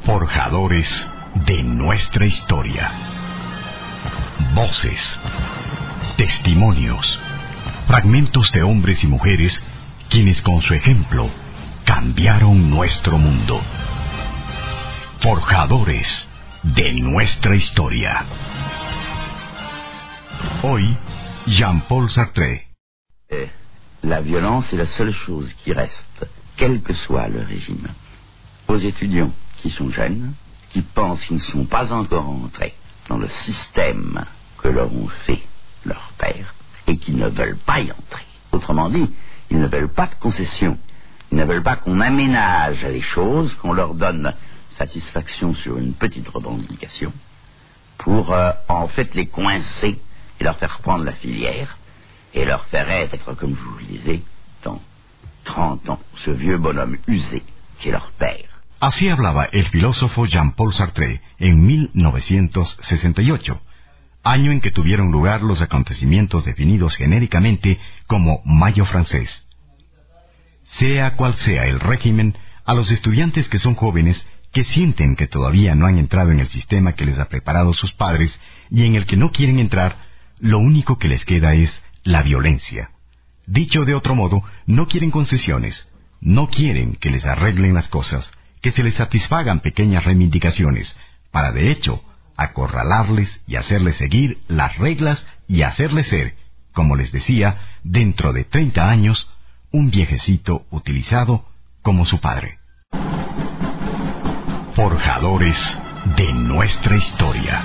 Forjadores de nuestra historia. Voces, testimonios, fragmentos de hombres y mujeres quienes con su ejemplo cambiaron nuestro mundo. Forjadores de nuestra historia. Hoy, Jean-Paul Sartre. La violence est la seule chose qui reste, quel que soit le régime. Aux étudiants qui sont jeunes, qui pensent qu'ils ne sont pas encore entrés dans le système que leur ont fait leurs pères et qui ne veulent pas y entrer. Autrement dit, ils ne veulent pas de concessions. Ils ne veulent pas qu'on aménage les choses, qu'on leur donne satisfaction sur une petite revendication pour en fait les coincer et leur faire prendre la filière et leur faire être, comme je vous le disais, dans 30 ans, ce vieux bonhomme usé qui est leur père. Así hablaba el filósofo Jean-Paul Sartre en 1968, año en que tuvieron lugar los acontecimientos definidos genéricamente como Mayo francés. Sea cual sea el régimen, a los estudiantes que son jóvenes, que sienten que todavía no han entrado en el sistema que les ha preparado sus padres y en el que no quieren entrar, lo único que les queda es la violencia. Dicho de otro modo, no quieren concesiones, no quieren que les arreglen las cosas, que se les satisfagan pequeñas reivindicaciones, para de hecho acorralarles y hacerles seguir las reglas y hacerles ser, como les decía, dentro de 30 años, un viejecito utilizado como su padre. Forjadores de nuestra historia.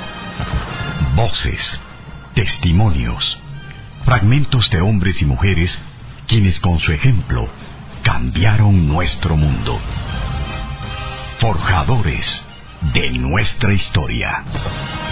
Voces, testimonios, fragmentos de hombres y mujeres quienes con su ejemplo cambiaron nuestro mundo. Forjadores de nuestra historia.